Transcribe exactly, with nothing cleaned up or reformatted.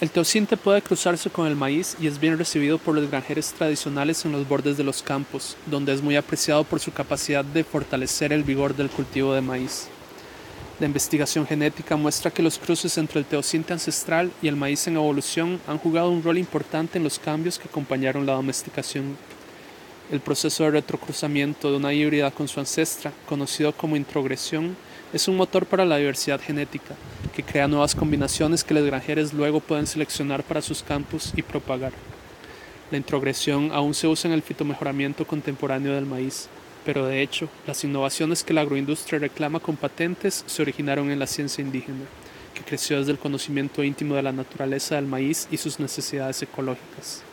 El teosinte puede cruzarse con el maíz y es bien recibido por los granjeros tradicionales en los bordes de los campos, donde es muy apreciado por su capacidad de fortalecer el vigor del cultivo de maíz. La investigación genética muestra que los cruces entre el teosinte ancestral y el maíz en evolución han jugado un rol importante en los cambios que acompañaron la domesticación. El proceso de retrocruzamiento de una híbrida con su ancestra, conocido como introgresión, es un motor para la diversidad genética, que crea nuevas combinaciones que los granjeros luego pueden seleccionar para sus campos y propagar. La introgresión aún se usa en el fitomejoramiento contemporáneo del maíz, pero de hecho, las innovaciones que la agroindustria reclama con patentes se originaron en la ciencia indígena, que creció desde el conocimiento íntimo de la naturaleza del maíz y sus necesidades ecológicas.